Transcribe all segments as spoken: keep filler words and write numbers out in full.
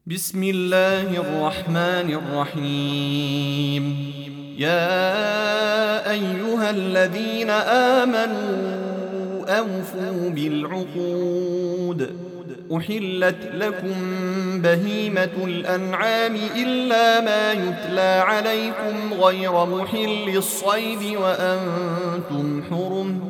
بسم الله الرحمن الرحيم. يا أيها الذين آمنوا أوفوا بالعقود. أحلت لكم بهيمة الأنعام إلا ما يتلى عليكم غير محل الصيد وأنتم حرم.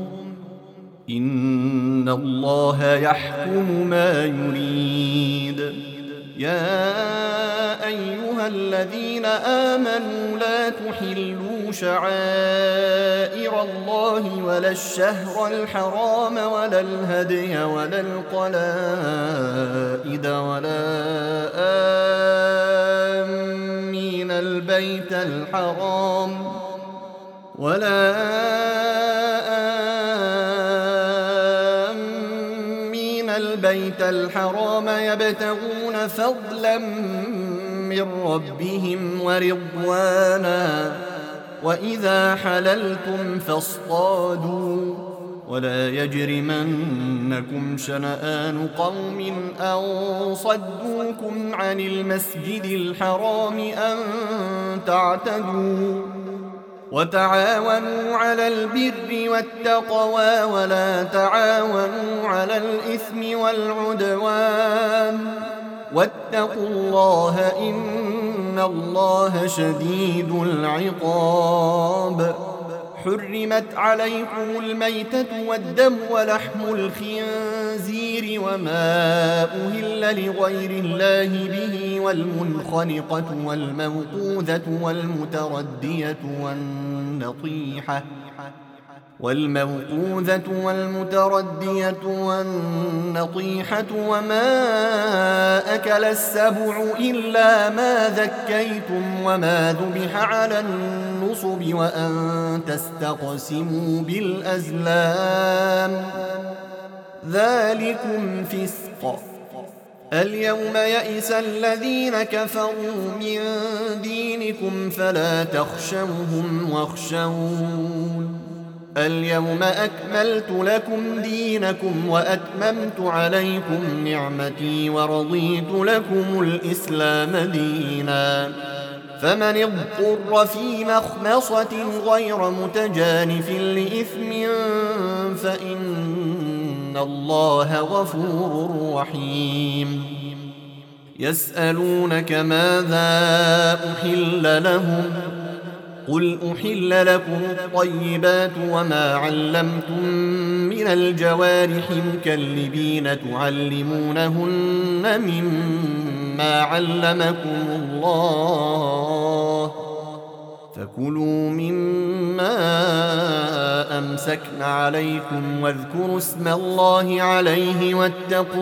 إن الله يحكم ما يريد. يا أيها الذين آمنوا لا تحلوا شعائر الله ولا الشهر الحرام ولا الهدي ولا القلائد ولا آمين البيت الحرام ولا البيت الحرام يبتغون فضلا من ربهم ورضوانا وإذا حللتم فاصطادوا ولا يجرمنكم شنآن قوم أن صدوكم عن المسجد الحرام أن تعتدوا وتعاونوا على البر والتقوى ولا تعاونوا على الإثم والعدوان واتقوا الله إن الله شديد العقاب. حرمت عليكم الميتة والدم ولحم الخنزير وما أهل لغير الله به والمنخنقة والموقوذة والمتردية والنطيحة والموقوذة والمتردية والنطيحة وما أكل السبع إلا ما ذكيتم وما ذبح على النصب وأن تستقسموا بالأزلام ذلكم فسق. اليوم يئس الذين كفروا من دينكم فلا تخشوهم واخشون. اليوم أكملت لكم دينكم وأتممت عليكم نعمتي ورضيت لكم الإسلام دينا. فمن اضطر في مخمصة غير متجانف لإثم فإن الله غفور رحيم. يسألونك ماذا أحل لهم قل أحل لكم الطيبات وما علمتم من الجوارح مكلبين تعلمونهن مما علمكم الله فكلوا مما أمسكن عليكم واذكروا اسم الله عليه واتقوا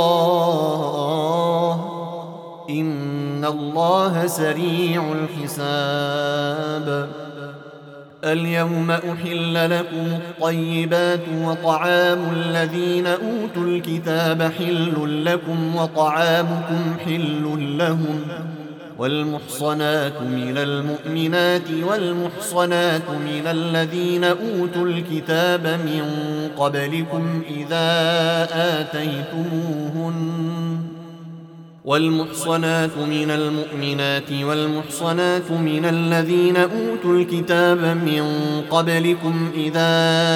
الله إن الله سريع الحساب. اليوم أحل لكم الطيبات وطعام الذين أوتوا الكتاب حل لكم وطعامكم حل لهم والمحصنات من المؤمنات والمحصنات من الذين أوتوا الكتاب من قبلكم إذا آتيتموهن والمحصنات من المؤمنات والمحصنات من الذين أوتوا الكتاب من قبلكم إذا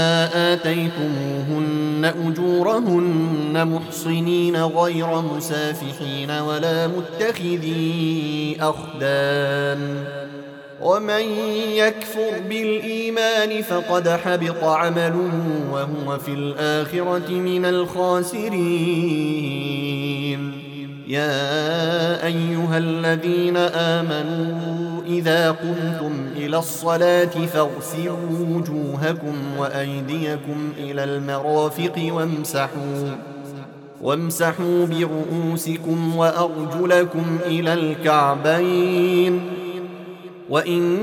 آتيتموهن أجورهن محصنين غير مسافحين ولا متخذي أخدان. ومن يكفر بالإيمان فقد حبط عمله وهو في الآخرة من الخاسرين. يا أيها الذين آمنوا إذا قمتم إلى الصلاة فاغسلوا وجوهكم وأيديكم إلى المرافق وامسحوا وامسحوا برؤوسكم وأرجلكم إلى الكعبين وإن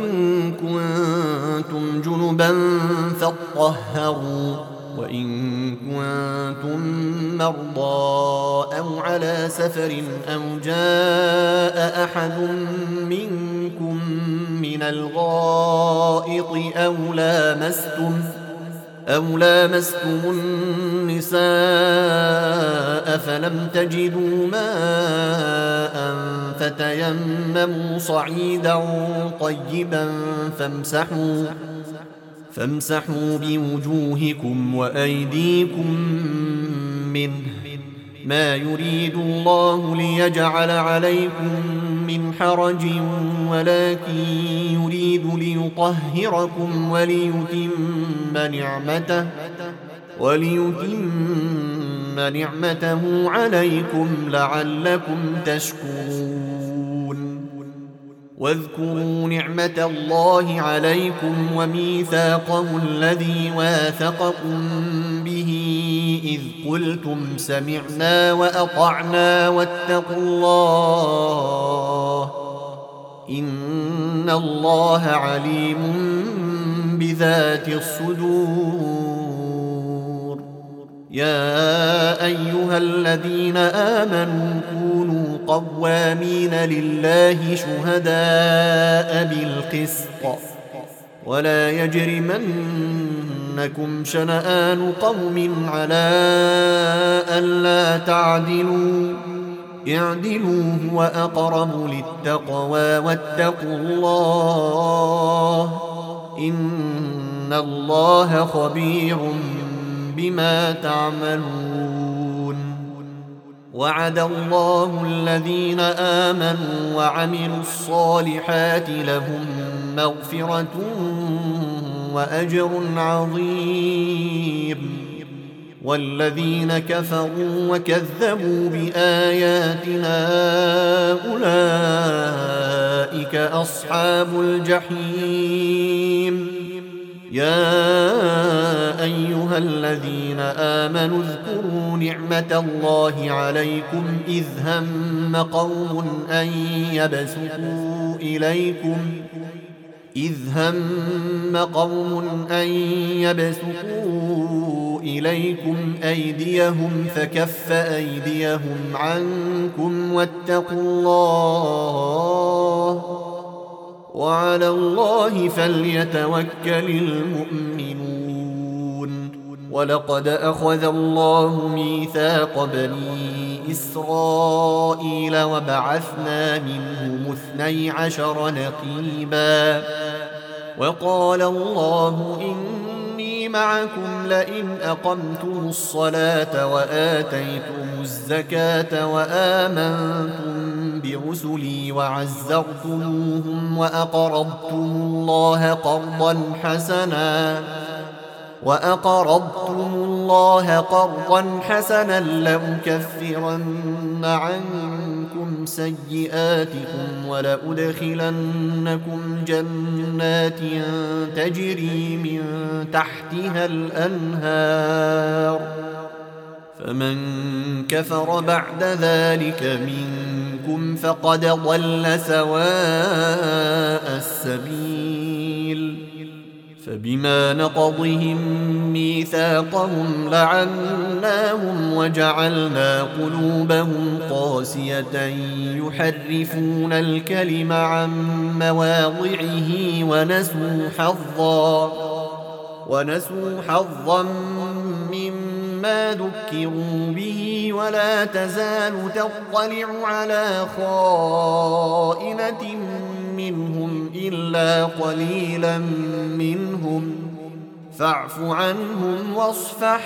كنتم جنبا فاطهروا وإن كنتم مرضى أو على سفر أو جاء أحد منكم من الغائط أو لامستم أو لامستم النساء فلم تجدوا ماء فتيمموا صعيدا طيبا فامسحوا فامسحوا بوجوهكم وأيديكم منه، ما يريد الله ليجعل عليكم من حرج ولكن يريد ليطهركم وليتم نعمته وليتم نعمته عليكم لعلكم تشكرون. واذكروا نعمة الله عليكم وميثاقه الذي واثقكم به إذ قلتم سمعنا وأطعنا واتقوا الله إن الله عليم بذات الصدور. يا أيها الذين آمنوا كونوا قوامين لله شهداء بالقسط ولا يجرمنكم شنآن قوم على ألا تعدلوا اعدلوا هو أقرب للتقوى واتقوا الله إن الله خبير بما تعملون. وعد الله الذين آمنوا وعملوا الصالحات لهم مغفرة وأجر عظيم، والذين كفروا وكذبوا بآياتنا أولئك أصحاب الجحيم. يا أيها الذين آمنوا اذكروا نعمة الله عليكم إذ هم قوم أن يبسطوا إليكم إذ هم قوم أن يبسطوا إليكم أيديهم فكف أيديهم عنكم واتقوا الله وعلى الله فليتوكل المؤمنون. ولقد أخذ الله ميثاق بني إسرائيل وبعثنا منهم اثني عشر نقيبا وقال الله إني معكم لئن أقمتم الصلاة وآتيتم الزكاة وآمنتم برسلي وعزرتموهم وأقرضتم الله قرضا حسنا وأقرضتم الله قرضا حسنا لأكفرن عنكم سيئاتكم ولأدخلنكم جنات تجري من تحتها الأنهار، فمن كفر بعد ذلك منكم فقد ضل سواء السبيل. فبما نقضهم ميثاقهم لعناهم وجعلنا قلوبهم قاسية يحرفون الكلم عن مواضعه ونسوا حظا ونسوا حظا مما ذكروا به ولا تزال تطلع على خائنة منهم إلا قليلا منهم فاعف عنهم واصفح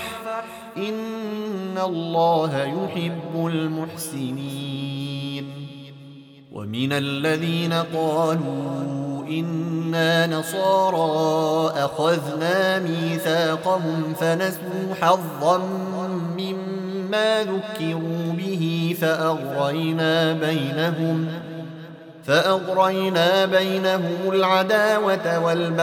إن الله يحب المحسنين. ومن الذين قالوا إنا نصارى أخذنا ميثاقهم فنسوا حظا مما ذكروا به فأغرينا بينهم فأغرينا بينهم العداوة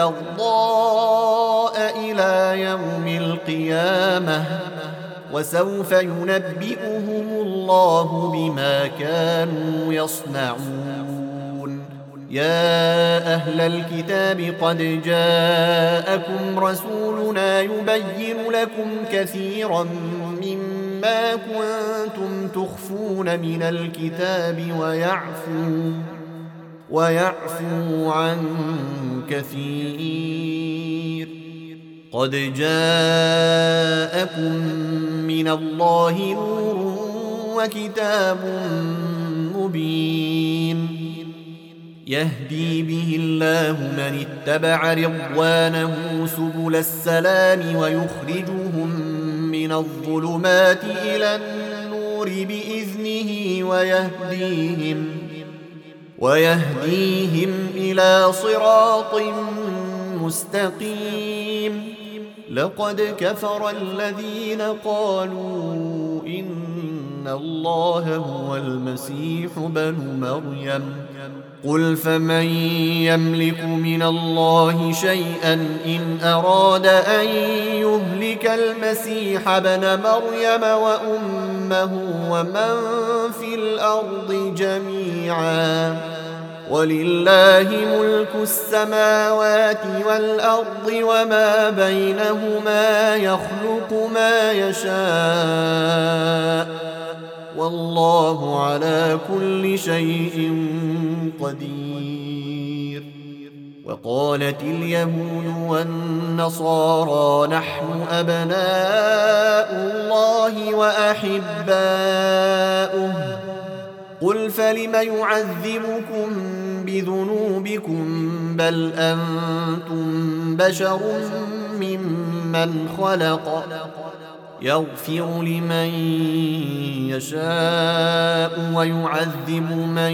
والبغضاء إلى يوم القيامة وسوف ينبئهم الله بما كانوا يصنعون. يا أهل الكتاب قد جاءكم رسولنا يبين لكم كثيرا مما كنتم تخفون من الكتاب ويعفو ويعفو عن كثير. قد جاءكم من الله نور وكتاب مبين يهدي به الله من اتبع رضوانه سبل السلام ويخرجهم من الظلمات إلى النور بإذنه ويهديهم ويهديهم إلى صراط مستقيم لقد كفر الذين قالوا إن الله هو المسيح بن مريم قل فمن يملك من الله شيئا إن أراد أن يهلك المسيح بن مريم وأمه ومن في الأرض جميعا ولله ملك السماوات والأرض وما بينهما يخلق ما يشاء والله على كل شيء قدير وقالت اليهود والنصارى نحن أبناء الله وأحباؤه قل فلم يعذبكم بذنوبكم بل أنتم بشر ممن خلق يغفر لمن يشاء ويعذب من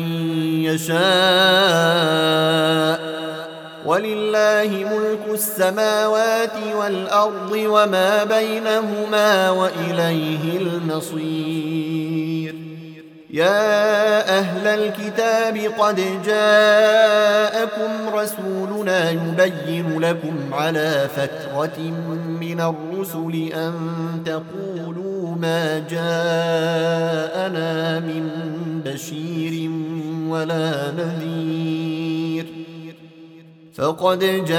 يشاء ولله ملك السماوات والأرض وما بينهما وإليه المصير يا أهل الكتاب قد جاءكم رسولنا يبين لكم على فترة من الرسل أن تقولوا ما جاءنا من بشير ولا نذير فقد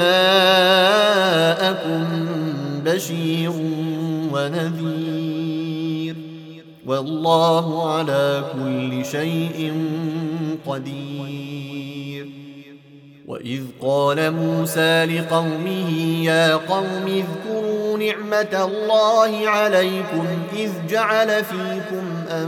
جاءكم بشير ونذير والله على كل شيء قدير وإذ قال موسى لقومه يا قوم اذكروا نعمة الله عليكم إذ جعل فيكم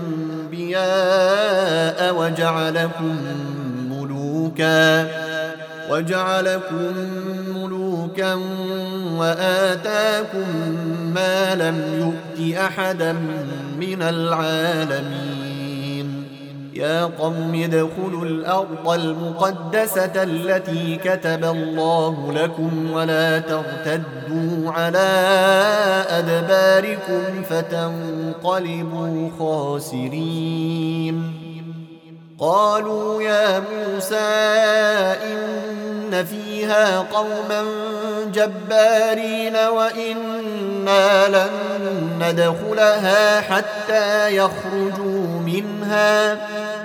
أنبياء وجعلكم ملوكا وجعلكم ملوكا وآتاكم ما لم يؤت أحدا من العالمين يا قوم ادخلوا الأرض المقدسة التي كتب الله لكم ولا ترتدوا على أدباركم فتنقلبوا خاسرين قالوا يا موسى إن فيها قوما جبارين وإنا لن ندخلها حتى يخرجوا منها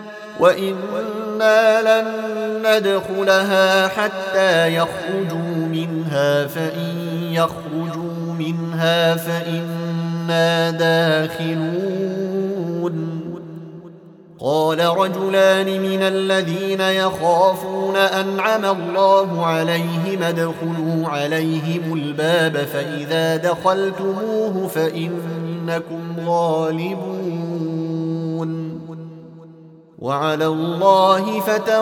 وإنا لن ندخلها حتى يخرجوا منها فإن يخرجوا منها فإنا داخلون قال رجلان من الذين يخافون أنعم الله عليهم ادخلوا عليهم الباب فإذا دخلتموه فإنكم غالبون وعلى الله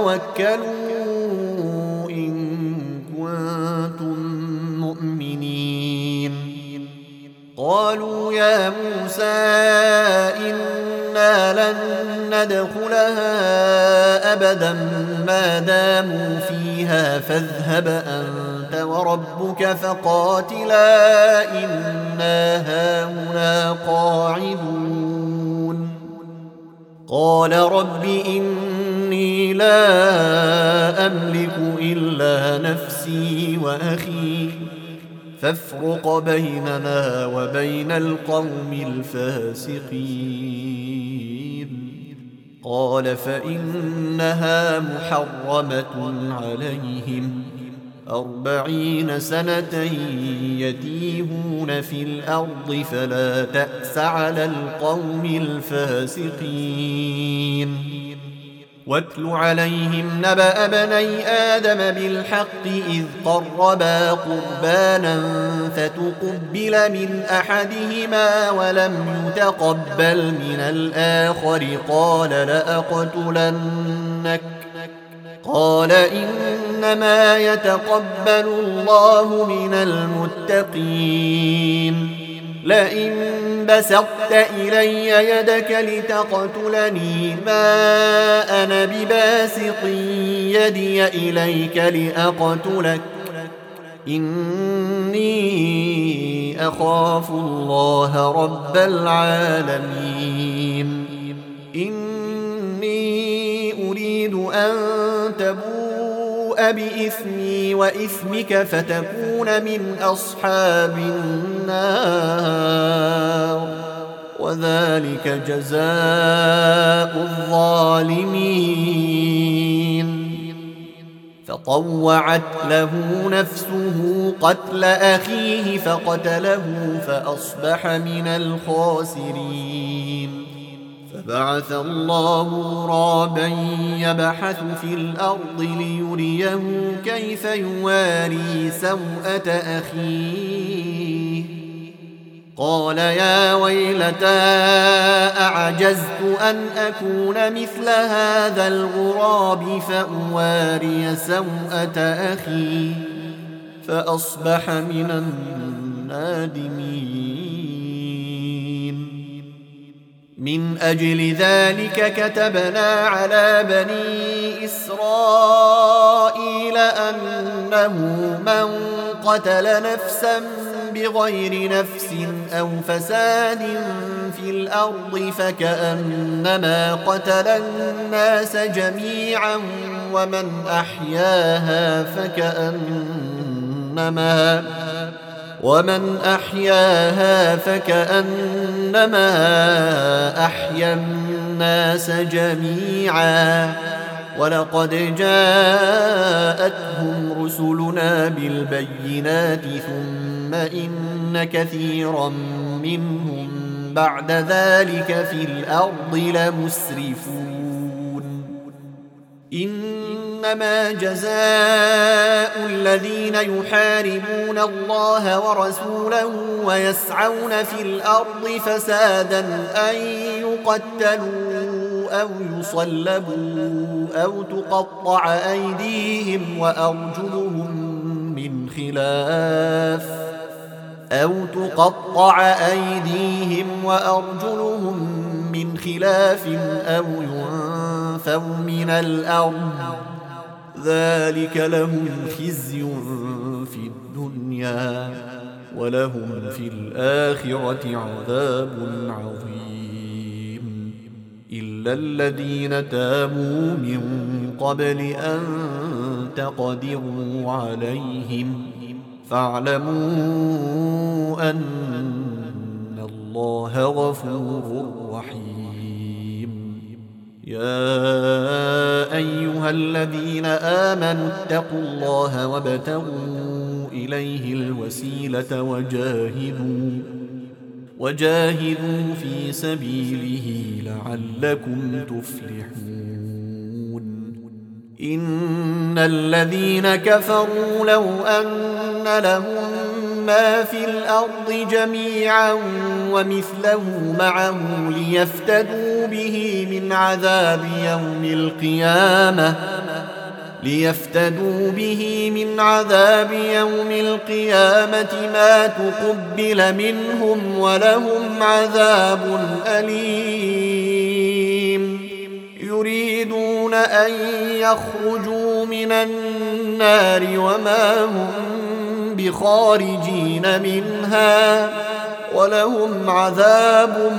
فتوكلوا إن كنتم مؤمنين قالوا يا موسى إنا لن ندخلها أبدا ما داموا فيها فاذهب أنت وربك فقاتلا إنا هاهنا قاعدون قال رب إني لا أملك إلا نفسي وأخي فافرق بيننا وبين القوم الفاسقين قال فإنها محرمة عليهم أربعين سنة يتيهون في الأرض فلا تأس على القوم الفاسقين واتل عليهم نبأ بني آدم بالحق إذ قربا قربانا فتقبل من أحدهما ولم يتقبل من الآخر قال لأقتلنك قال إنما يتقبل الله من المتقين لئن بسطت إلي يدك لتقتلني ما أنا بباسط يدي إليك لأقتلك إني أخاف الله رب العالمين إني أريد أن تبوء بإثمي وإثمك فتكون من أصحاب النار وذلك جزاء الظالمين فطوعت له نفسه قتل أخيه فقتله فأصبح من الخاسرين فبعث الله غرابا يبحث في الأرض ليريه كيف يواري سوءة أخيه قال يا ويلتى أعجزت أن أكون مثل هذا الغراب فأواري سوءة أخي فأصبح من النادمين من أجل ذلك كتبنا على بني إسرائيل أنه من قتل نفسا بغير نفس أو فساد في الأرض فكأنما قتل الناس جميعا ومن أحياها فكأنما ومن أحياها فكأنما أحيا الناس جميعا ولقد جاءتهم رسلنا بالبينات ثم إن كثيرا منهم بعد ذلك في الأرض لمسرفون إنما جزاء الذين يحاربون الله ورسوله ويسعون في الأرض فسادا أن يقتلوا أو يصلبوا أو تقطع أيديهم وأرجلهم من خلاف أو تقطع أيديهم وأرجلهم من خلاف أو ينفوا من الأرض ذلك لهم خزي في الدنيا ولهم في الآخرة عذاب عظيم إلا الذين تابوا من قبل أن تقدروا عليهم فاعلموا أن الله غفور رحيم يا أيها الذين آمنوا اتقوا الله وابتغوا إليه الوسيلة وجاهدوا وجاهدوا في سبيله لعلكم تفلحون إن الذين كفروا لو أن لهم ما في الأرض جميعا ومثله معه ليفتدوا به من عذاب يوم القيامة ليفتدوا به من عذاب يوم القيامة ما تقبل منهم ولهم عذاب أليم يريدون أن يخرجوا من النار وما هم بخارجين منها ولهم عذاب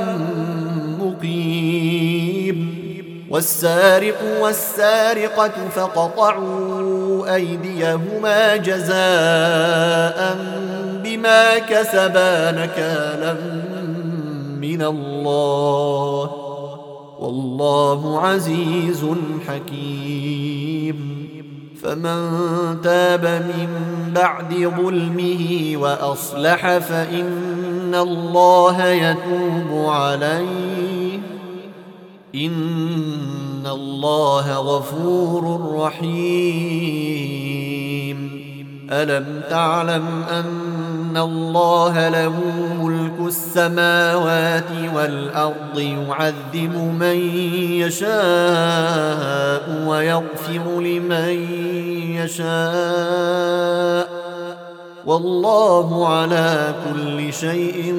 مقيم والسارق والسارقة فقطعوا أيديهما جزاء بما كسبا نكالا من الله والله عزيز حكيم فمن تاب من بعد ظلمه وأصلح فإن الله يتوب عليه إن الله غفور رحيم. ألم تعلم أن الله له ملك السماوات والأرض يعذب من يشاء ويغفر لمن يشاء والله على كل شيء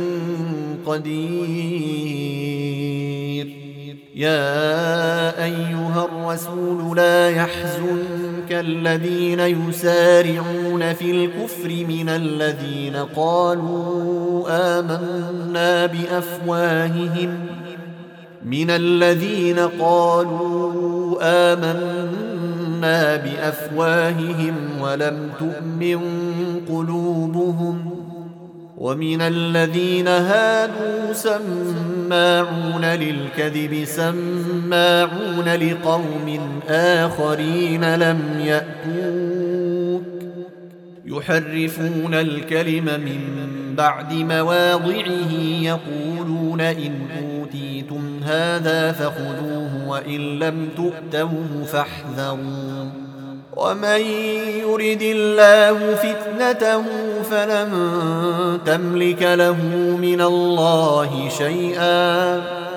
قدير. يا أيها الرسول لا يحزنك الذين يسارعون في الكفر من الذين قالوا آمنا بأفواههم من الذين قالوا آمنا بأفواههم ولم تؤمن قلوبهم ومن الذين هادوا سماعون للكذب سماعون لقوم آخرين لم يأتوك يحرفون الكلم من بعد مواضعه يقولون إن أوتيتم هذا فخذوه وإن لم تؤتوه فاحذروا ومن يرد الله فتنته فلن تملك له من الله شيئا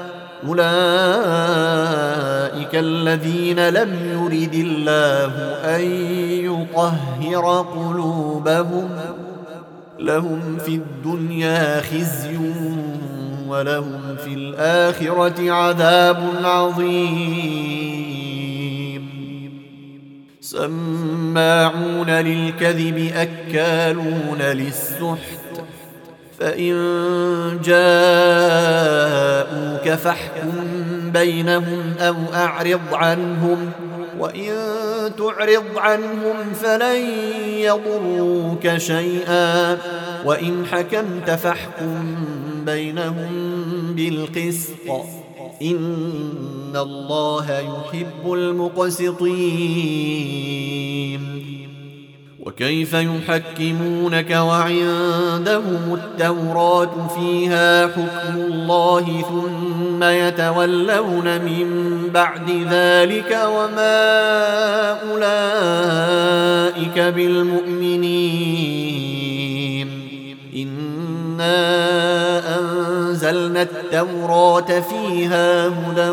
أولئك الذين لم يرد الله أن يطهر قلوبهم لهم في الدنيا خزي ولهم في الآخرة عذاب عظيم. سماعون للكذب أكالون للسحت فإن جاءوك فاحكم بينهم أو أعرض عنهم وإن تعرض عنهم فلن يضروك شيئا وإن حكمت فاحكم بينهم بالقسط إن الله يحب المقسطين. وكيف يحكمونك وعندهم التوراة فيها حكم الله ثم يتولون من بعد ذلك وما أولئك بالمؤمنين. إنا أنزلنا التوراة فيها هدى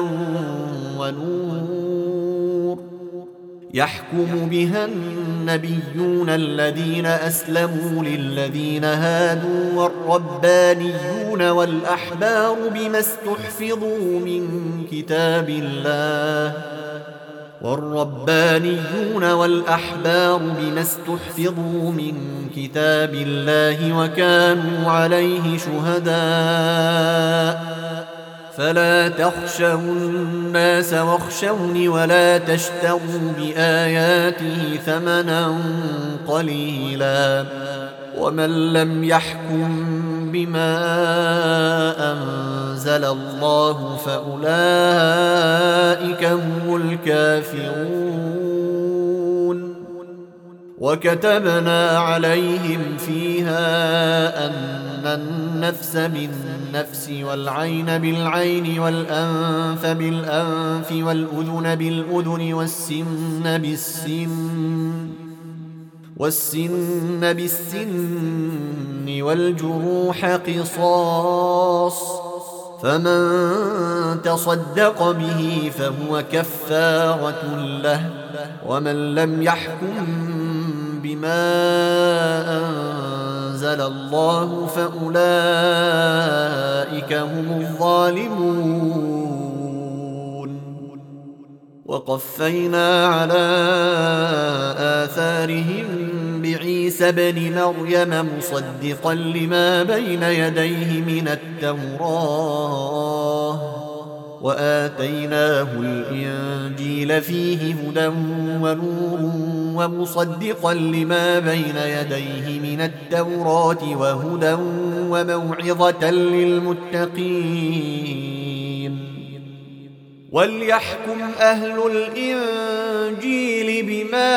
ونور يحكم بها النبيون الذين أسلموا للذين هادوا والربانيون والأحبار بما استحفظوا من كتاب الله والربانيون والأحبار بما استحفظوا من كتاب الله وكانوا عليه شهداء فلا تخشوا الناس واخشوني ولا تشتروا بآياته ثمنا قليلا ومن لم يحكم بما أنزل الله فأولئك هم الكافرون. وكتبنا عليهم فيها أن النفس بالنفس والعين بالعين والأنف بالأنف والأذن بالأذن والسن بالسن والسن بالسن والجروح قصاص فمن تصدق به فهو كفارة له ومن لم يحكم بما أنزل الله فأولئك هم الظالمون. وقفينا على آثارهم بعيسى ابن مريم مصدقا لما بين يديه من التوراة وآتيناه الإنجيل فيه هدى ونور ومصدقا لما بين يديه من التوراة وهدى وموعظة للمتقين. وليحكم أهل الإنجيل بما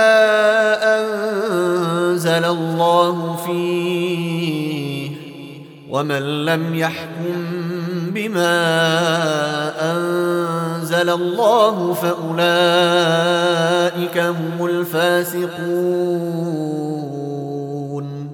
أنزل الله فيه ومن لم يحكم بما أنزل أنزل الله فأولئك هم الفاسقون.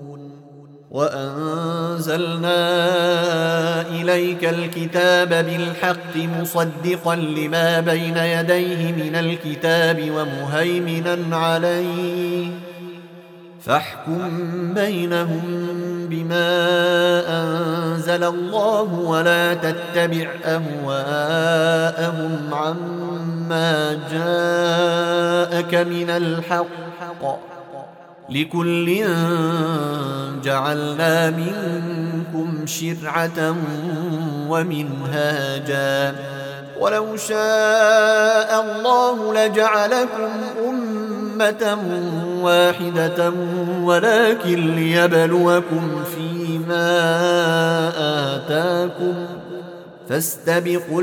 وأنزلنا إليك الكتاب بالحق مصدقا لما بين يديه من الكتاب ومهيمنا عليه فاحكم بينهم بما أنزل الله ولا تتبع أهواءهم عما جاءك من الحق، لكل جعلنا منكم شرعة ومنهاجا ولو شاء الله لجعلكم أمة واحدة ولكن ليبلوكم فيما آتاكم فاستبقوا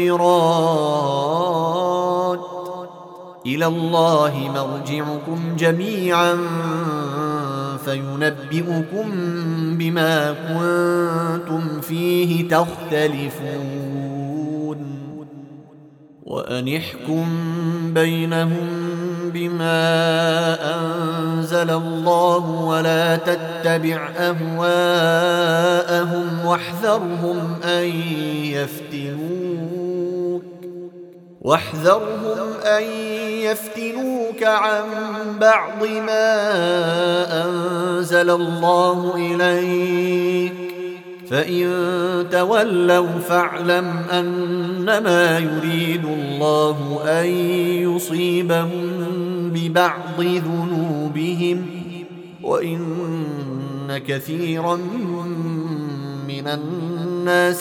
الخيرات إلى الله مرجعكم جميعا فينبئكم بما كنتم فيه تختلفون. وأن احكم بينهم بما أنزل الله ولا تتبع أهواءهم واحذرهم أن يفتنوك واحذرهم أن يفتنوك عن بعض ما أنزل الله إليك، فإن تولوا فاعلم أنما يريد الله أن يصيبهم ببعض ذنوبهم وإن كثيرا من الناس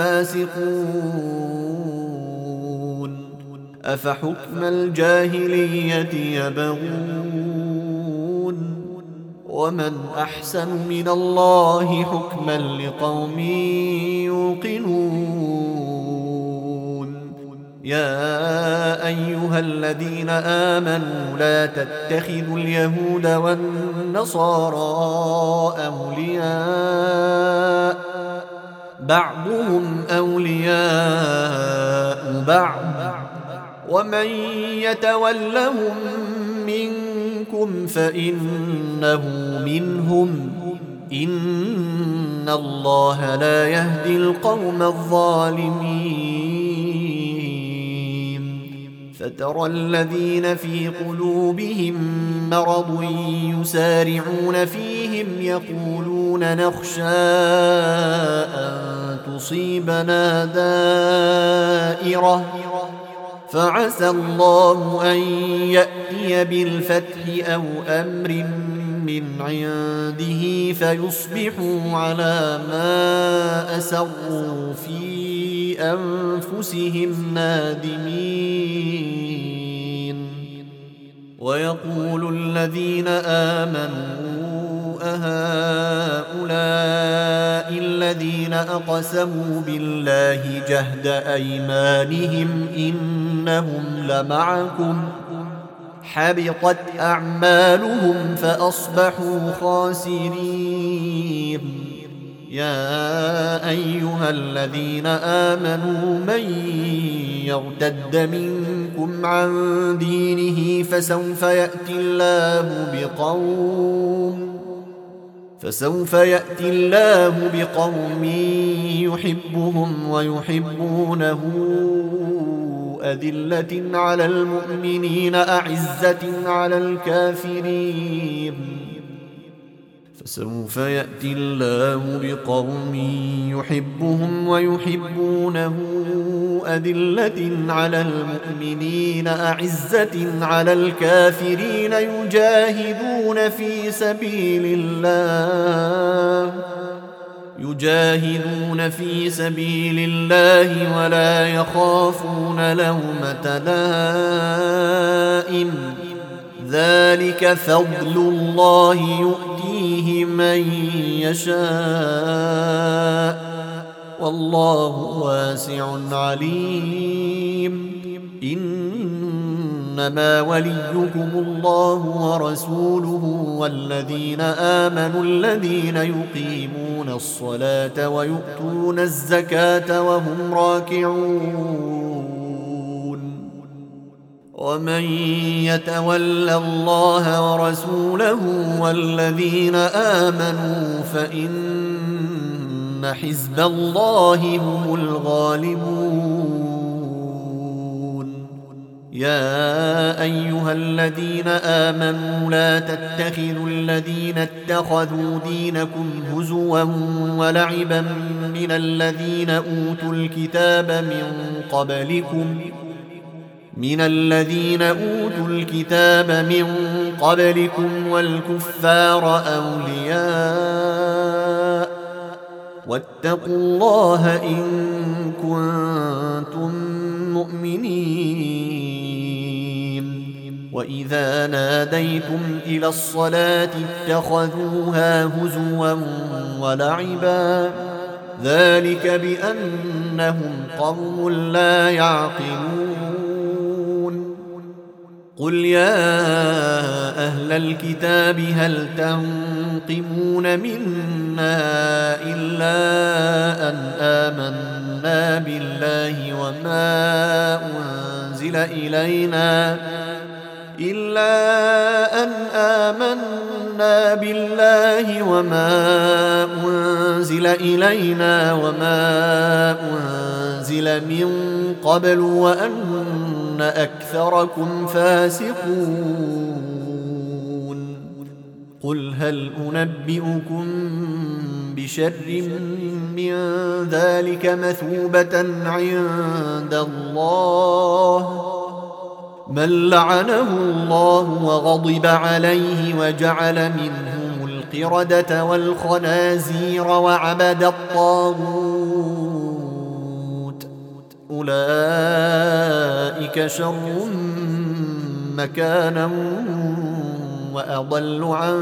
لفاسقون. أفحكم الجاهلية يبغون ومن أحسن من الله حكما لقوم يوقنون. يا أيها الذين آمنوا لا تتخذوا اليهود والنصارى أولياء بعضهم أولياء بعض ومن يتولهم منكم فإنه منهم إن الله لا يهدي القوم الظالمين. فترى الذين في قلوبهم مرض يسارعون فيهم يقولون نخشى أن تصيبنا دائرة فعسى الله أن يأتي بالفتح أو أمر من عنده فيصبحوا على ما أسروا في أنفسهم نادمين. ويقول الذين آمنوا أهؤلاء الذين أقسموا بالله جهد أيمانهم إنهم لمعكم حبطت أعمالهم فأصبحوا خاسرين. يا أيها الذين آمنوا من يرتد منكم عن دينه فسوف يأتي الله بقوم فسوف يأتي الله بقوم يحبهم ويحبونه أذلة على المؤمنين أعزة على الكافرين فسوف يأتي الله بقوم يحبهم ويحبونه أذلة على المؤمنين أعزة على الكافرين يجاهدون في سبيل الله يجاهدون في سبيل الله ولا يخافون لومة لائم ذلك فضل الله يؤتيه من يشاء والله واسع عليم. إنما وليكم الله ورسوله والذين آمنوا الذين يقيمون الصلاة ويؤتون الزكاة وهم راكعون ومن يتول الله ورسوله والذين آمنوا فإن حزب الله هم الغالبون. يا أيها الذين آمنوا لا تتخذوا الذين اتخذوا دينكم هزوا ولعبا من الذين أوتوا الكتاب من قبلكم من الذين أوتوا الكتاب من قبلكم والكفار أولياء واتقوا الله إن كنتم مؤمنين. وإذا ناديتم إلى الصلاة اتخذوها هزوا ولعبا ذلك بأنهم قوم لا يعقلون. قل يا أهل الكتاب هل تنقمون منا إلا أن آمنا بالله وما أنزل إلينا إلا أن آمنا بالله وما أنزل إلينا وما أنزل من قبل وأن أكثركم فاسقون. قل هل أنبئكم بشر من ذلك مثوبة عند الله من لعنه الله وغضب عليه وجعل منهم القردة والخنازير وعبد الطاغوت أولئك شر مكانا وأضل عن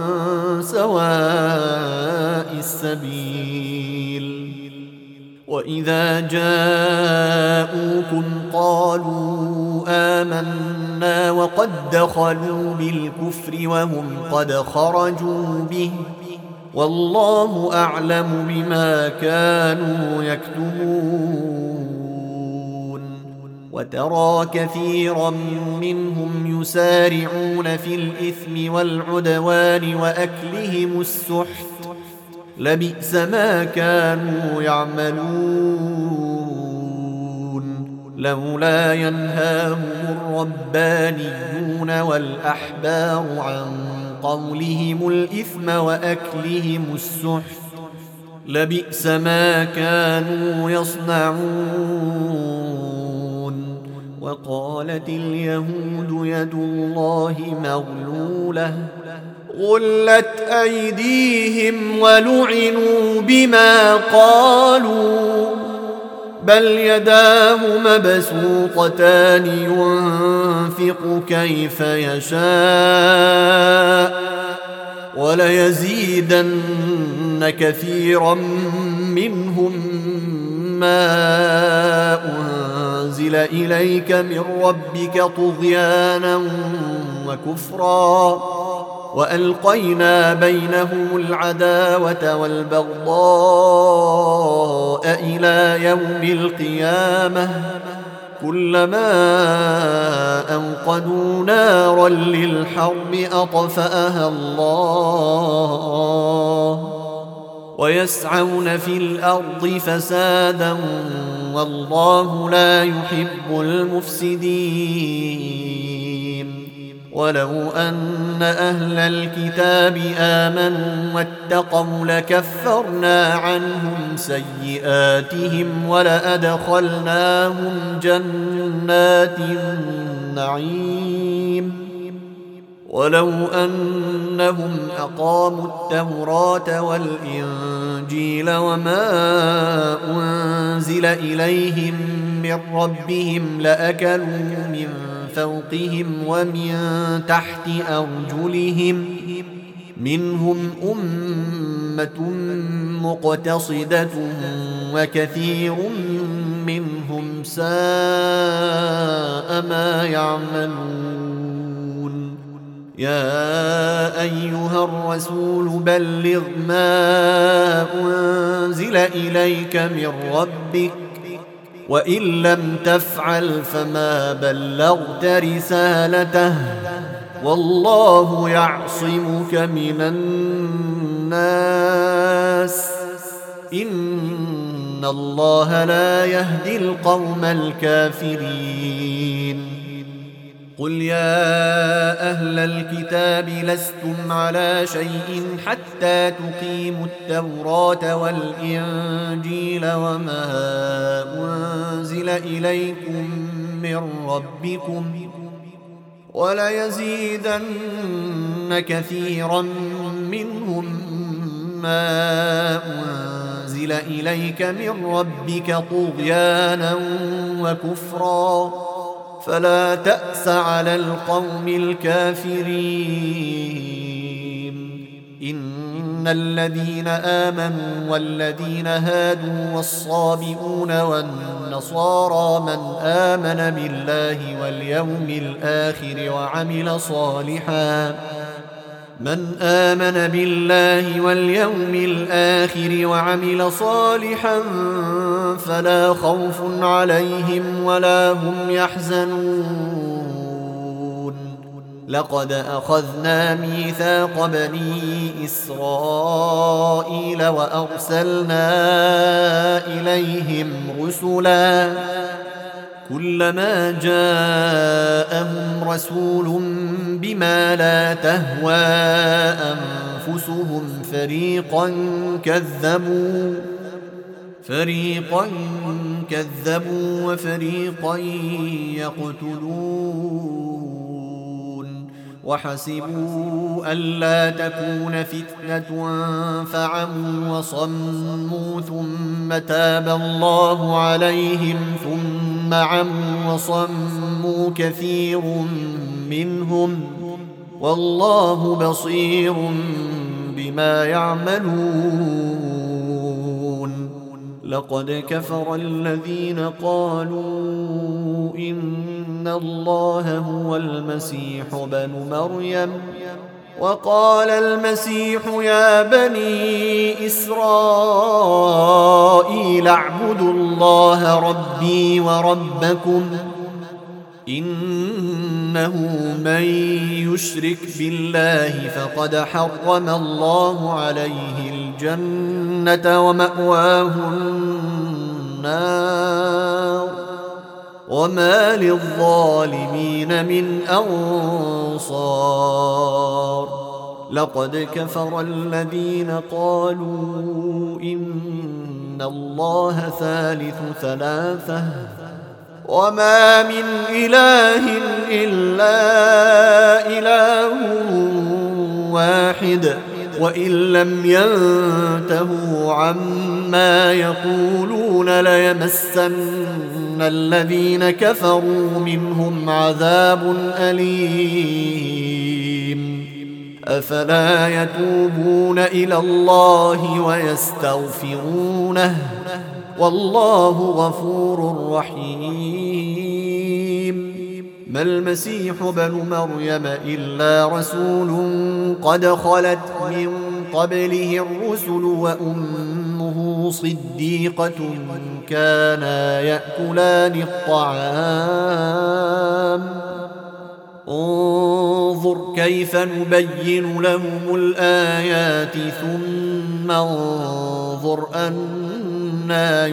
سواء السبيل. وإذا جاءوكم قالوا آمنا وقد دخلوا بالكفر وهم قد خرجوا به والله أعلم بما كانوا يكتمون. وترى كثيرا منهم يسارعون في الإثم والعدوان وأكلهم السحت لبئس ما كانوا يعملون. لولا ينهاهم الربانيون والأحبار عن قولهم الإثم وأكلهم السحت لبئس ما كانوا يصنعون. وقالت اليهود يد الله مغلولة غلت أيديهم ولعنوا بما قالوا بل يداه مبسوطتان ينفق كيف يشاء وليزيدن كثيرا منهم ما أنزل إليك من ربك طغيانا وكفرا وألقينا بينهم العداوة والبغضاء إلى يوم القيامة كلما أوقدوا نارا للحرب أطفأها الله ويسعون في الأرض فسادا والله لا يحب المفسدين. ولو أن أهل الكتاب آمنوا واتقوا لكفرنا عنهم سيئاتهم ولأدخلناهم جنات النعيم ولو أنهم أقاموا التوراة والإنجيل وما أنزل إليهم من ربهم لأكلوا من فوقهم ومن تحت أرجلهم منهم أمة مقتصدة وكثير منهم ساء ما يعملون. يا أيها الرسول بلغ ما أنزل إليك من ربك وإن لم تفعل فما بلغت رسالته والله يعصمك من الناس إن الله لا يهدي القوم الكافرين قل يا أهل الكتاب لستم على شيء حتى تقيموا التوراة والإنجيل وما أنزل إليكم من ربكم وليزيدن كثيرا منهم ما أنزل إليك من ربك طغيانا وكفرا فلا تأس على القوم الكافرين إن الذين آمنوا والذين هادوا والصابئون والنصارى من آمن بالله واليوم الآخر وعمل صالحا من آمن بالله واليوم الآخر وعمل صالحا فلا خوف عليهم ولا هم يحزنون لقد أخذنا ميثاق بني إسرائيل وأرسلنا إليهم رسلا كلما جاءهم رسول بما لا تهوى أنفسهم فريقا كذبوا فريقا كذبوا وفريقا يقتلون وحسبوا ألا تكون فتنة فعموا وصموا ثم تاب الله عليهم ثم عموا وصموا كثير منهم والله بصير بما يعملون لقد كفر الذين قالوا إن الله هو المسيح بن مريم وقال المسيح يا بني إسرائيل اعبدوا الله ربي وربكم إنه من يشرك بالله فقد حرم الله عليه الجنة ومأواه النار وما للظالمين من أنصار لقد كفر الذين قالوا إن الله ثالث ثلاثة وما من إله إلا إله واحد وإن لم ينتهوا عما يقولون ليمسن الذين كفروا منهم عذاب أليم أفلا يتوبون إلى الله ويستغفرونه والله غفور رحيم ما المسيح بن مريم إلا رسول قد خلت من قبله الرسل وأمه صديقة كانا يأكلان الطعام انظر كيف نبين لهم الآيات ثم انظر أنا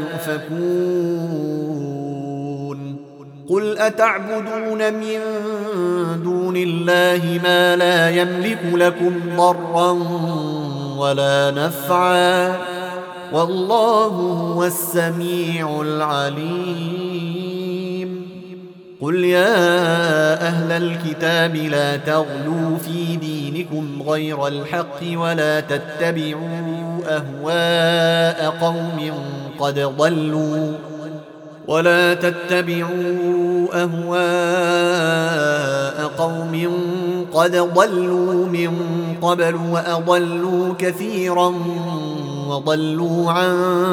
يؤفكون قل أتعبدون من دون الله ما لا يملك لكم ضرا ولا نفعا والله هو السميع العليم قل يا أهل الكتاب لا تغلوا في دينكم غير الحق ولا تتبعوا أهواء قوم قد ضلوا ولا تتبعوا أهواء قوم قد ضلوا من قبل وأضلوا كثيرا وضلوا عن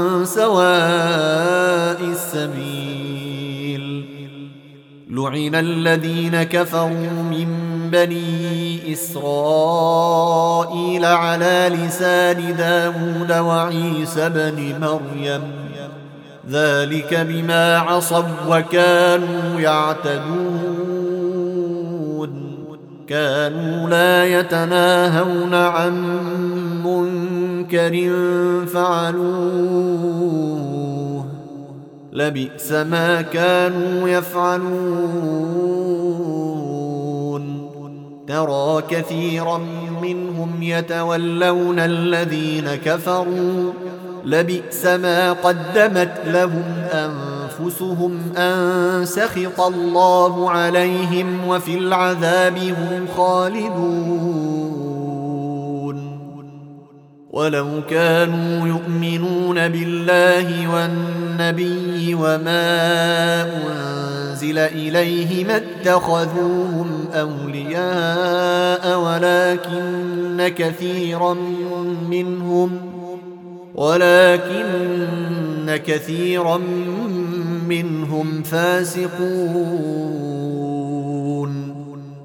سواء السبيل لعن الذين كفروا من بني إسرائيل على لسان داود وعيسى بن مريم ذلك بما عصوا وكانوا يعتدون كانوا لا يتناهون عن منكر فعلوه لبئس ما كانوا يفعلون ترى كثيرا منهم يتولون الذين كفروا لبئس ما قدمت لهم أنفسهم أن سخط الله عليهم وفي العذاب هم خالدون ولو كانوا يؤمنون بالله والنبي وما أنزل إليه ما اتخذوهم أولياء ولكن كثيرا منهم ولكن كثيرا منهم فاسقون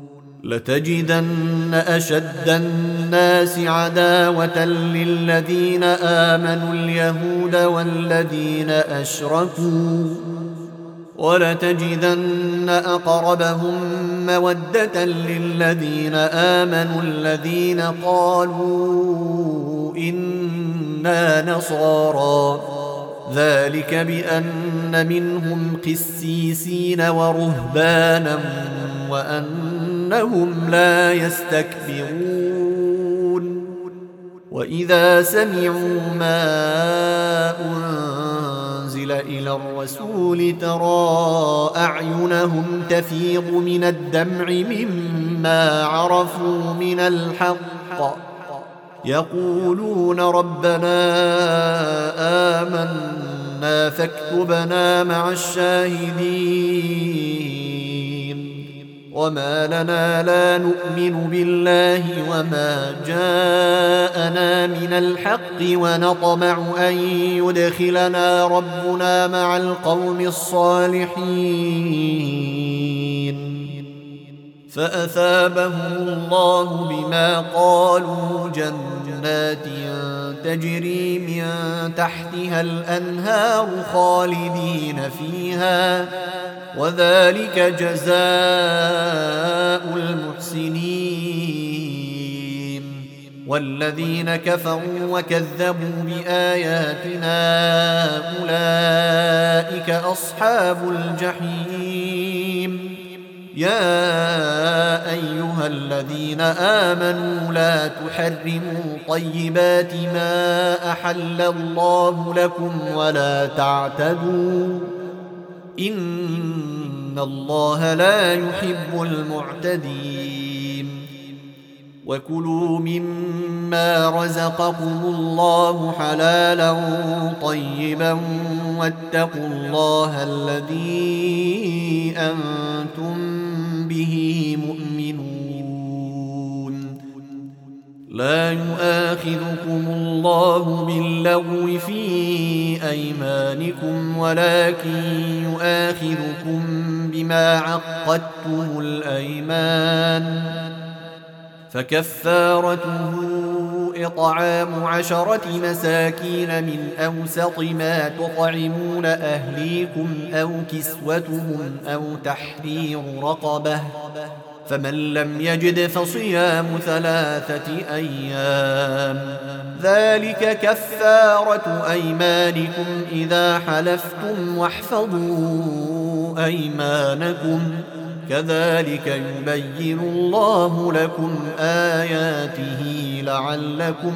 لتجدن أشد الناس عداوة للذين آمنوا اليهود والذين أشركوا ولتجدن أقربهم مودة للذين آمنوا الذين قالوا إنا نصارى ذلك بأن منهم قسيسين ورهبانا وأنهم لا يستكبرون وإذا سمعوا ما أنزل إلى الرسول ترى أعينهم تفيض من الدمع مما عرفوا من الحق يقولون ربنا آمنا فاكتبنا مع الشاهدين وما لنا لا نؤمن بالله وما جاءنا من الحق ونطمع أن يدخلنا ربنا مع القوم الصالحين فأثابهم الله بما قالوا جنات تجري من تحتها الأنهار خالدين فيها وذلك جزاء المحسنين والذين كفروا وكذبوا بآياتنا أولئك أصحاب الجحيم يا أيها الذين آمنوا لا تحرموا طيبات ما أحل الله لكم ولا تعتدوا إن الله لا يحب المعتدين وكلوا مما رزقكم الله حلالا طيبا واتقوا الله الذي أنتم به مؤمنون لا يؤاخذكم الله باللغو في أيمانكم ولكن يؤاخذكم بما عقدتم الأيمان فكفارته إطعام عشرة مساكين من أوسط ما تطعمون أهليكم أو كسوتهم أو تحرير رقبة فمن لم يجد فصيام ثلاثة أيام ذلك كفارة أيمانكم إذا حلفتم واحفظوا أيمانكم كذلك يبين الله لكم آياته لعلكم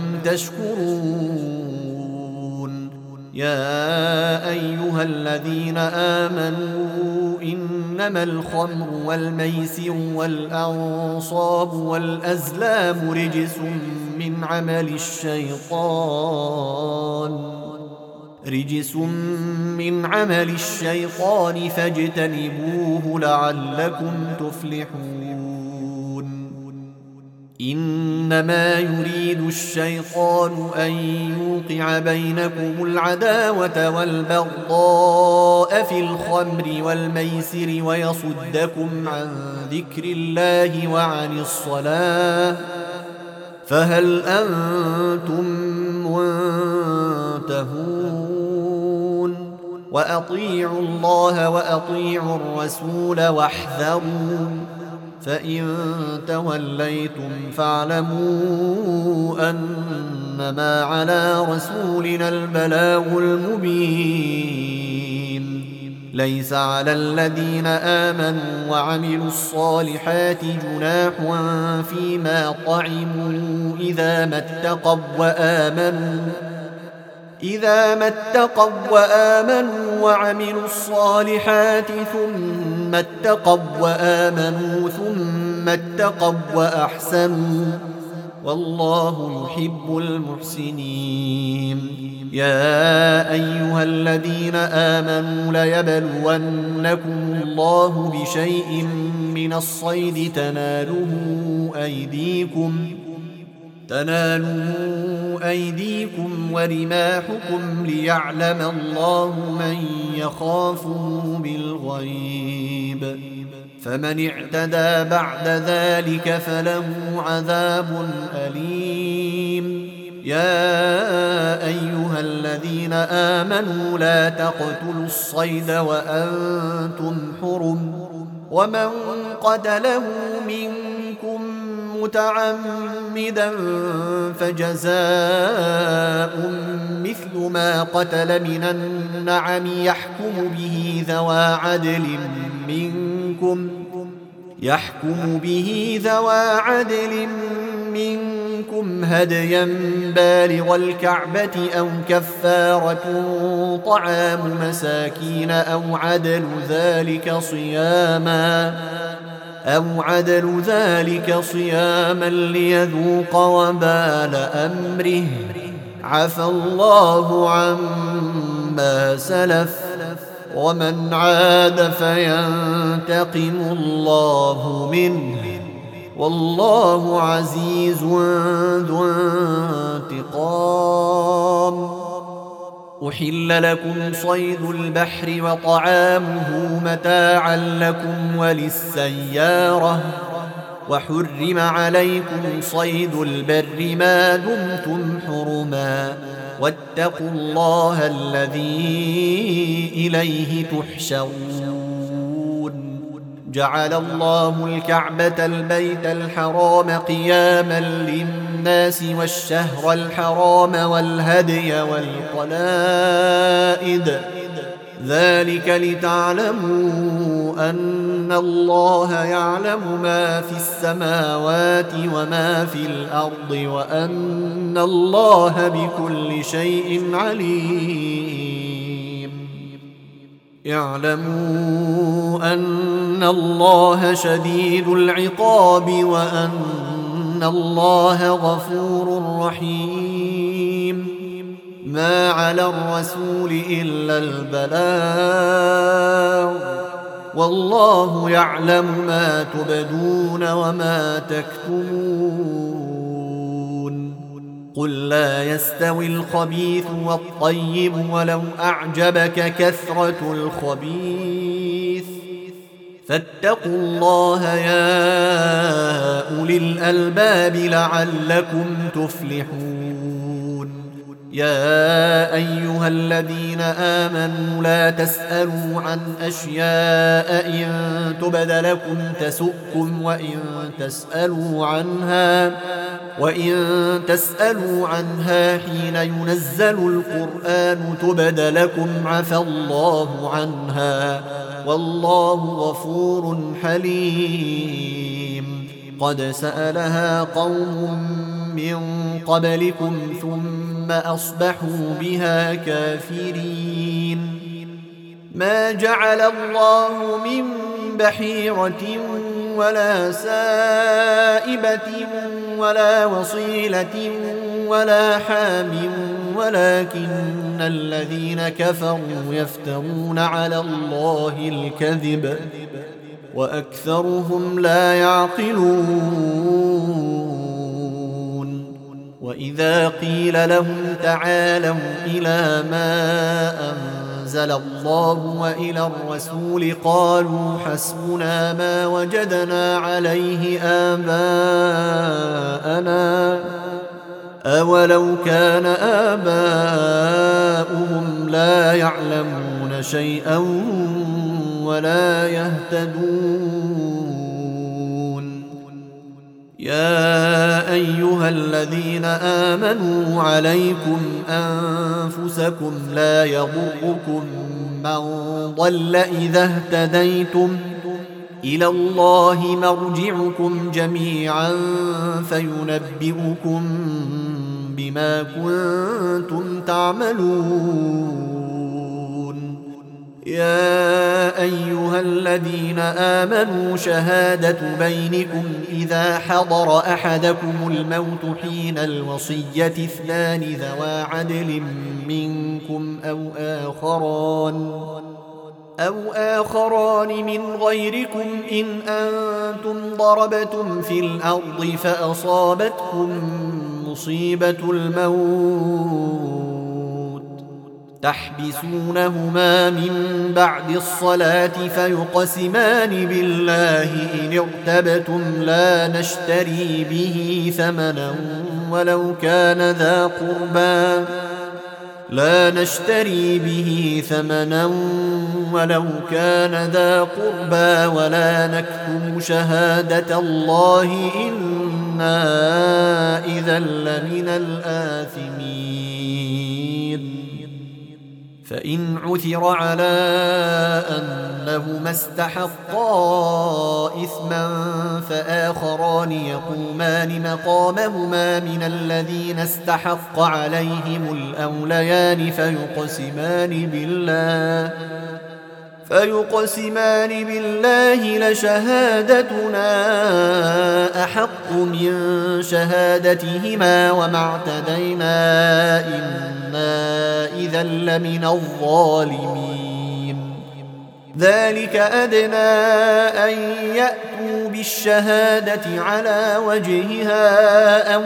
تشكرون يا أيها الذين آمنوا إنما الخمر والميسر والأنصاب والأزلام رجس من عمل الشيطان رجس من عمل الشيطان فاجتنبوه لعلكم تفلحون إنما يريد الشيطان أن يوقع بينكم العداوة والبغضاء في الخمر والميسر ويصدكم عن ذكر الله وعن الصلاة فهل أنتم منتهون وأطيعوا الله وأطيعوا الرسول واحذروا فإن توليتم فاعلموا أنما على رسولنا البلاغ المبين. ليس على الذين آمنوا وعملوا الصالحات جناح فيما طعموا إذا ما اتقوا وآمنوا إذا ما اتقوا وآمنوا وعملوا الصالحات ثم اتقوا وآمنوا ثم اتقوا وأحسنوا والله يحب المحسنين. يا أيها الذين آمنوا ليبلونكم الله بشيء من الصيد تناله أيديكم تناله أيديكم ورماحكم ليعلم الله من يخافه بالغيب فمن اعتدى بعد ذلك فله عذاب أليم. يا أيها الذين آمنوا لا تقتلوا الصيد وأنتم حرم ومن قتله منكم متعمدا فجزاء مثل ما قتل من النعم يحكم به ذوى عدل منكم يحكم به ذوى عدل منكم هديا بالغ الكعبة أو كفارة طعام مساكين أو عدل ذلك صياما أو عدل ذلك صياما ليذوق وبال أمره عفى الله عما سلف ومن عاد فينتقم الله منه والله عزيز ذو انتقام. أحل لكم صيد البحر وطعامه متاعا لكم وللسيارة وحرم عليكم صيد البر ما دمتم حرما واتقوا الله الذي إليه تحشرون. جعل الله الكعبة البيت الحرام قياما للناس والشهر الحرام والهدي والقلائد ذلك لتعلموا أن الله يعلم ما في السماوات وما في الأرض وأن الله بكل شيء عليم. اعلموا أن الله شديد العقاب وأن الله غفور رحيم. ما على الرسول إلا البلاغ والله يعلم ما تبدون وما تكتمون. قل لا يستوي الخبيث والطيب ولو أعجبك كثرة الخبيث فاتقوا الله يا أولي الألباب لعلكم تفلحون. يا أيها الذين آمنوا لا تسألوا عن أشياء إن تبد لكم تسؤكم وإن تسألوا عنها وإن تسألوا عنها حين ينزل القرآن تبد لكم عفى الله عنها والله غفور حليم. قد سألها قوم من قبلكم ثم أصبحوا بها كافرين. ما جعل الله من بحيرة ولا سائبة ولا وصيلة ولا حام ولكن الذين كفروا يفترون على الله الكذب وأكثرهم لا يعقلون. وإذا قيل لهم تعالوا إلى ما أنزل الله وإلى الرسول قالوا حسبنا ما وجدنا عليه آباءنا أولو كان آباؤهم لا يعلمون شيئا ولا يهتدون. يا أيها الذين آمنوا عليكم أنفسكم لا يضركم من ضل إذا اهتديتم إلى الله مرجعكم جميعا فينبئكم بما كنتم تعملون. يا أيها الذين آمنوا شهادة بينكم إذا حضر أحدكم الموت حين الوصية اثنان ذوى عدل منكم أو آخران أو آخران من غيركم إن أنتم ضربتم في الأرض فأصابتكم مصيبة الموت تحبسونهما من بعد الصلاة فيقسمان بالله إن ارتبتم لا نشتري به ثمنا ولو كان ذا قربى لا نشتري به ثمنا ولو كان ذا قربى ولا نكتم شهادة الله إنا إذا لمن الآثمين. فإن عثر على أنهما استحقا إثما فآخران يقومان مقامهما من الذين استحق عليهم الأوليان فيقسمان بالله فيقسمان بالله لشهادتنا أحق من شهادتهما وما اعتدينا إنا إذا لمن الظالمين. ذلك أدنى أن يأتوا بالشهادة على وجهها أو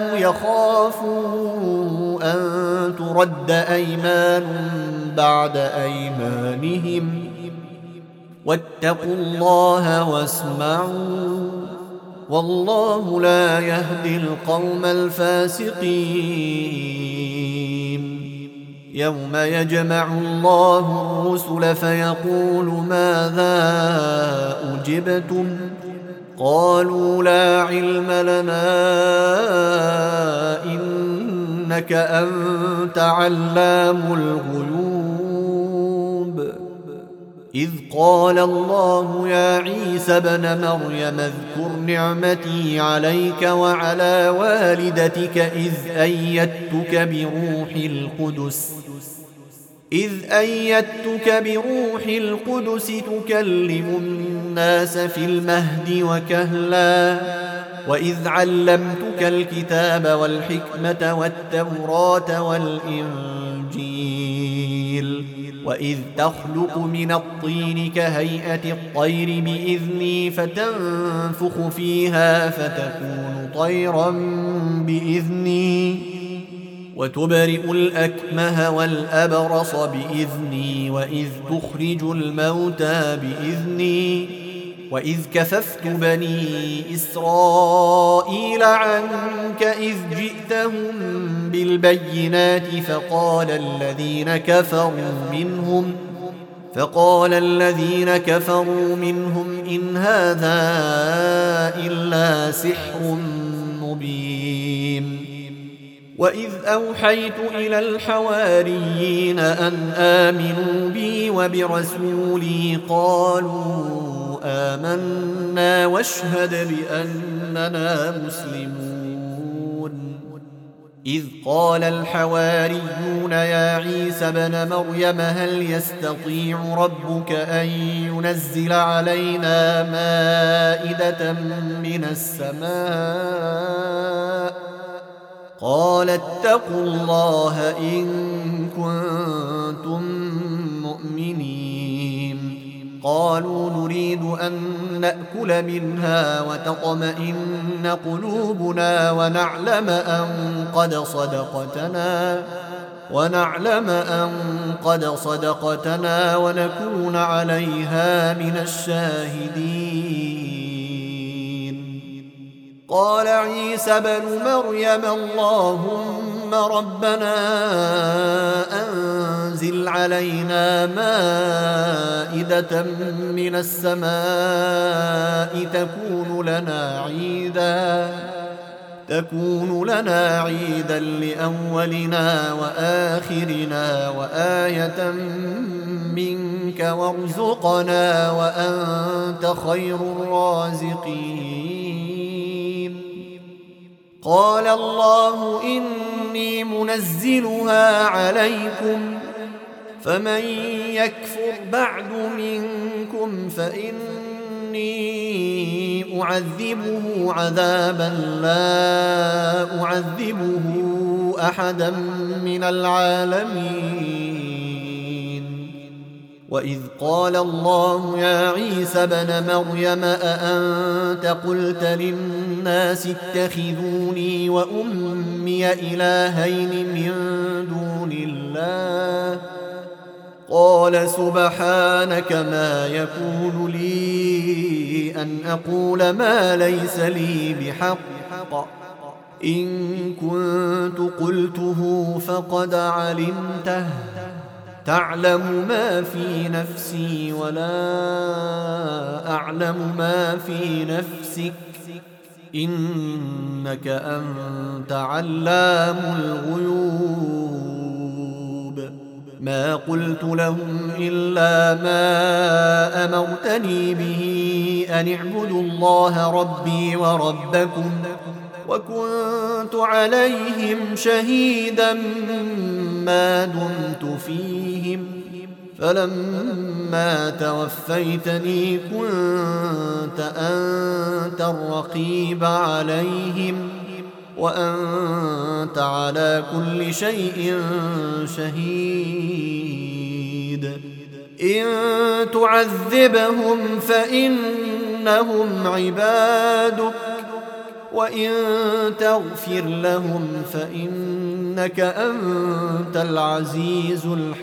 يخافوا أن ترد أيمان بعد أيمانهم واتقوا الله واسمعوا والله لا يهدي القوم الفاسقين. يوم يجمع الله الرسل فيقول ماذا أجبتم قالوا لا علم لنا إنك أنت علام الغيوب. إذ قال الله يا عيسى ابن مريم اذكر نعمتي عليك وعلى والدتك إذ أيدتك بروح القدس إذ أيدتك بروح القدس تكلم الناس في المهد وكهلا وإذ علمتك الكتاب والحكمة والتوراة والإنجيل وإذ تخلق من الطين كهيئة الطير بإذني فتنفخ فيها فتكون طيرا بإذني وتبرئ الأكمه والأبرص بإذني وإذ تخرج الموتى بإذني وإذ كففت بني إسرائيل عنك إذ جئتهم بالبينات فقال الذين كفروا منهم فقال الذين كفروا منهم إن هذا إلا سحر مبين. وإذ أوحيت إلى الحواريين أن آمنوا بي وبرسولي قالوا آمنا واشهد بأننا مسلمون. إذ قال الحواريون يا عيسى ابن مريم هل يستطيع ربك أن ينزل علينا مائدة من السماء قال اتقوا الله إن كنتم مؤمنين. قالوا نريد أن نأكل منها وتطمئن قلوبنا ونعلم أن قد صدقتنا ونعلم أن قد صدقتنا ونكون عليها من الشاهدين. قال عيسى بن مريم اللهم اللهم ربنا أنزل علينا مائدة من السماء تكون لنا عيدا تكون لنا عيدا لأولنا وآخرنا وآية منك وارزقنا وأنت خير الرازقين. قال الله إني منزلها عليكم فمن يكفر بعد منكم فإني أعذبه عذابا لا أعذبه أحدا من العالمين. وإذ قال الله يا عيسى ابن مريم أأنت قلت للناس اتخذوني وأمي إلهين من دون الله قال سبحانك ما يكون لي أن أقول ما ليس لي بحق إن كنت قلته فقد علمته تعلم ما في نفسي ولا أعلم ما في نفسك إنك أنت علام الغيوب. ما قلت لهم إلا ما أمرتني به أن اعبدوا الله ربي وربكم وكنت عليهم شهيدا ما دمت فيهم فلما توفيتني كنت أنت الرقيب عليهم وأنت على كل شيء شهيد. إن تعذبهم فإنهم عبادك وإن تغفر لهم فإنك أنت العزيز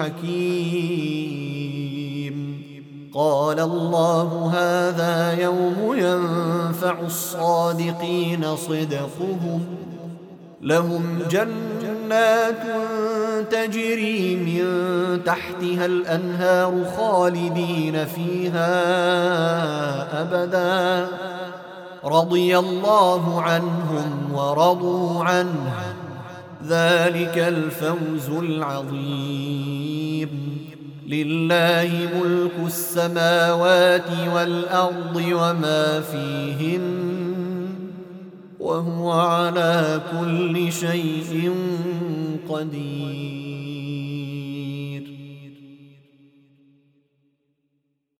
الحكيم. قال الله هذا يوم ينفع الصادقين صدقهم لهم جنات تجري من تحتها الأنهار خالدين فيها أبدا رضي الله عنهم ورضوا عنه ذلك الفوز العظيم. لله ملك السماوات والأرض وما فيهن وهو على كل شيء قدير.